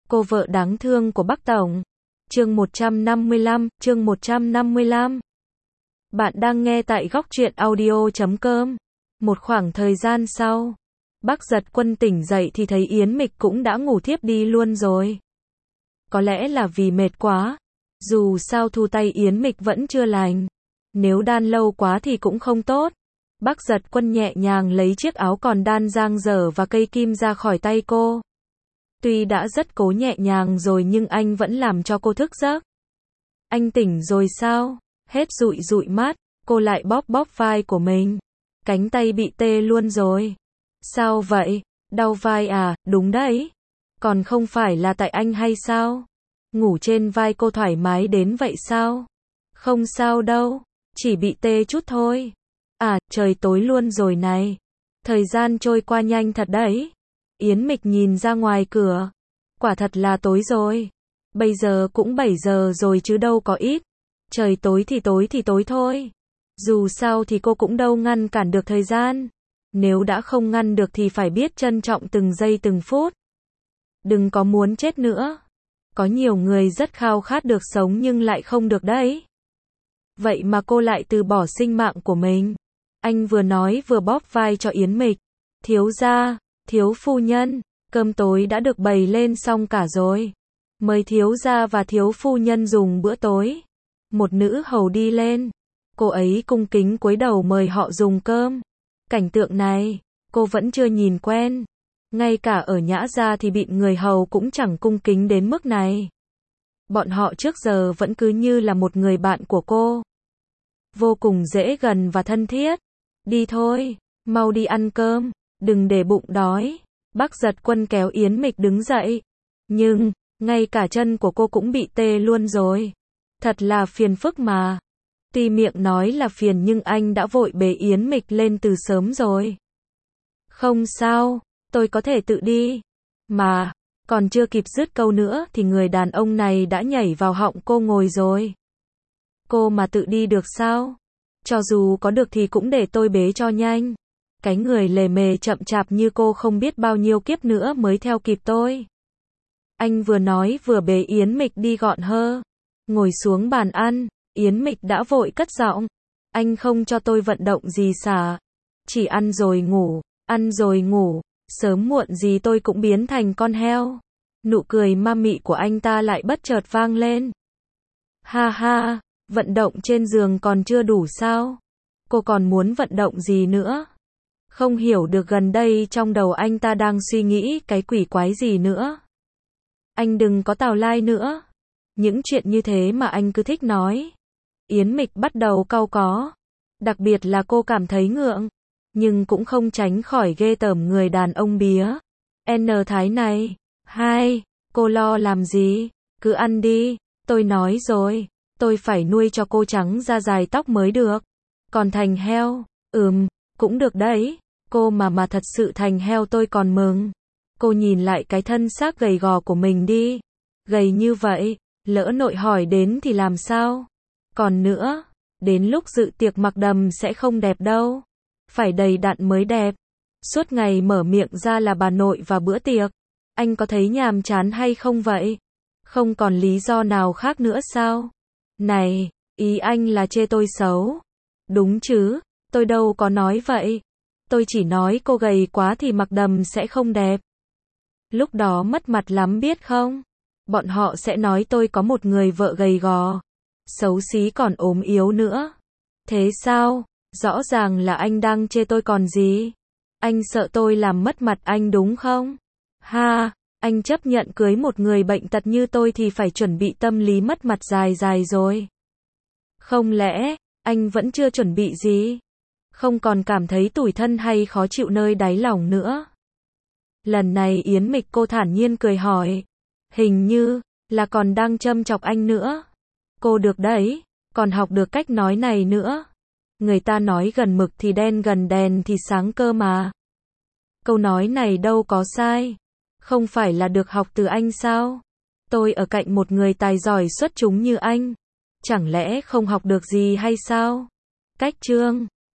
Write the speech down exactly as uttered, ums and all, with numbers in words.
Cô vợ đáng thương của Bắc Tổng. Chương một trăm năm mươi lăm, chương một trăm năm mươi lăm. Bạn đang nghe tại góc truyện audio chấm com. Một khoảng thời gian sau, Bắc Giật Quân tỉnh dậy thì thấy Yến Mịch cũng đã ngủ thiếp đi luôn rồi. Có lẽ là vì mệt quá. Dù sao thu tay Yến Mịch vẫn chưa lành. Nếu đan lâu quá thì cũng không tốt. Bắc Giật Quân nhẹ nhàng lấy chiếc áo còn đan dang dở và cây kim ra khỏi tay cô. Tuy đã rất cố nhẹ nhàng rồi nhưng anh vẫn làm cho cô thức giấc. Anh tỉnh rồi sao? Hết dụi dụi mắt, cô lại bóp bóp vai của mình. Cánh tay bị tê luôn rồi. Sao vậy? Đau vai à? Đúng đấy. Còn không phải là tại anh hay sao? Ngủ trên vai cô thoải mái đến vậy sao? Không sao đâu, chỉ bị tê chút thôi. À, trời tối luôn rồi này. Thời gian trôi qua nhanh thật đấy. Yến Mịch nhìn ra ngoài cửa. Quả thật là tối rồi. Bây giờ cũng bảy giờ rồi chứ đâu có ít. Trời tối thì tối thì tối thôi. Dù sao thì cô cũng đâu ngăn cản được thời gian. Nếu đã không ngăn được thì phải biết trân trọng từng giây từng phút. Đừng có muốn chết nữa. Có nhiều người rất khao khát được sống nhưng lại không được đấy. Vậy mà cô lại từ bỏ sinh mạng của mình. Anh vừa nói vừa bóp vai cho Yến Mịch. Thiếu gia, thiếu phu nhân, cơm tối đã được bày lên xong cả rồi. Mời thiếu gia và thiếu phu nhân dùng bữa tối. Một nữ hầu đi lên. Cô ấy cung kính cúi đầu mời họ dùng cơm. Cảnh tượng này, cô vẫn chưa nhìn quen. Ngay cả ở Nhã gia thì bị người hầu cũng chẳng cung kính đến mức này. Bọn họ trước giờ vẫn cứ như là một người bạn của cô. Vô cùng dễ gần và thân thiết. Đi thôi, mau đi ăn cơm, đừng để bụng đói. Bắc Giật Quân kéo Yến Mịch đứng dậy. Nhưng, ngay cả chân của cô cũng bị tê luôn rồi. Thật là phiền phức mà. Tuy miệng nói là phiền nhưng anh đã vội bế Yến Mịch lên từ sớm rồi. Không sao, tôi có thể tự đi. Mà, còn chưa kịp dứt câu nữa thì người đàn ông này đã nhảy vào họng cô ngồi rồi. Cô mà tự đi được sao? Cho dù có được thì cũng để tôi bế cho nhanh. Cái người lề mề chậm chạp như cô không biết bao nhiêu kiếp nữa mới theo kịp tôi. Anh vừa nói vừa bế Yến Mịch đi gọn hơ. Ngồi xuống bàn ăn, Yến Mịch đã vội cất giọng. Anh không cho tôi vận động gì xả. Chỉ ăn rồi ngủ, ăn rồi ngủ. Sớm muộn gì tôi cũng biến thành con heo. Nụ cười ma mị của anh ta lại bất chợt vang lên. Ha ha, vận động trên giường còn chưa đủ sao? Cô còn muốn vận động gì nữa? Không hiểu được gần đây trong đầu anh ta đang suy nghĩ cái quỷ quái gì nữa. Anh đừng có tào lai nữa. Những chuyện như thế mà anh cứ thích nói. Yến Mịch bắt đầu cau có. Đặc biệt là cô cảm thấy ngượng. Nhưng cũng không tránh khỏi ghê tởm người đàn ông bía. N Thái này. Hai, cô lo làm gì? Cứ ăn đi. Tôi nói rồi. Tôi phải nuôi cho cô trắng da dài tóc mới được. Còn thành heo. Ừm, cũng được đấy. Cô mà mà thật sự thành heo tôi còn mừng. Cô nhìn lại cái thân xác gầy gò của mình đi. Gầy như vậy, lỡ nội hỏi đến thì làm sao? Còn nữa, đến lúc dự tiệc mặc đầm sẽ không đẹp đâu. Phải đầy đặn mới đẹp. Suốt ngày mở miệng ra là bà nội và bữa tiệc. Anh có thấy nhàm chán hay không vậy? Không còn lý do nào khác nữa sao? Này, ý anh là chê tôi xấu. Đúng chứ, tôi đâu có nói vậy. Tôi chỉ nói cô gầy quá thì mặc đầm sẽ không đẹp. Lúc đó mất mặt lắm biết không? Bọn họ sẽ nói tôi có một người vợ gầy gò. Xấu xí còn ốm yếu nữa. Thế sao? Rõ ràng là anh đang chê tôi còn gì? Anh sợ tôi làm mất mặt anh đúng không? Ha, anh chấp nhận cưới một người bệnh tật như tôi thì phải chuẩn bị tâm lý mất mặt dài dài rồi. Không lẽ, anh vẫn chưa chuẩn bị gì? Không còn cảm thấy tủi thân hay khó chịu nơi đáy lòng nữa? Lần này Yến Mịch cô thản nhiên cười hỏi. Hình như, là còn đang châm chọc anh nữa. Cô được đấy, còn học được cách nói này nữa. Người ta nói gần mực thì đen gần đèn thì sáng cơ mà. Câu nói này đâu có sai. Không phải là được học từ anh sao? Tôi ở cạnh một người tài giỏi xuất chúng như anh. Chẳng lẽ không học được gì hay sao? Cách chương